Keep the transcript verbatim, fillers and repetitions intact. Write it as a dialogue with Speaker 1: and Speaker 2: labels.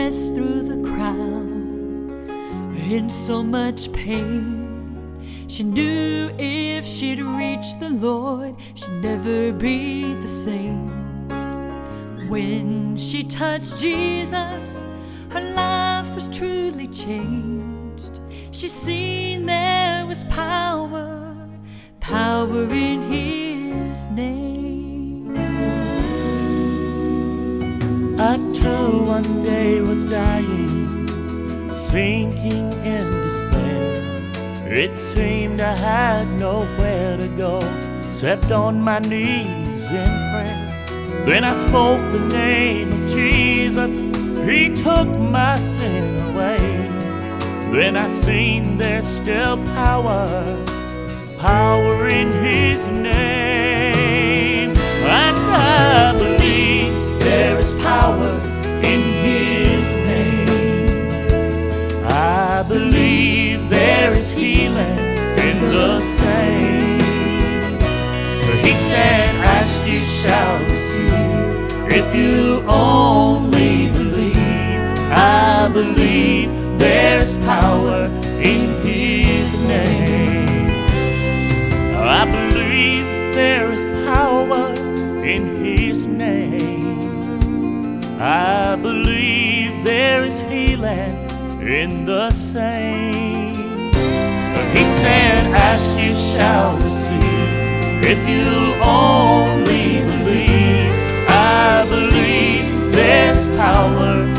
Speaker 1: pressed through the crowd in so much pain. She knew if she'd reach the Lord, she'd never be the same. When she touched Jesus, her life was truly changed. She seen there was power, power in His name.
Speaker 2: I too one day was dying, sinking in despair. It seemed I had nowhere to go, except on my knees in prayer. Then I spoke the name of Jesus, He took my sin away. Then I seen there's still power, power in His name. And I believe there is power in His name. I believe there is healing in the same. For He said, ask you shall receive, if you only believe. I believe there's power in His name. I believe there is power in His name. I believe there is healing in the same. He said, ask you shall receive, if you only believe. I believe there's power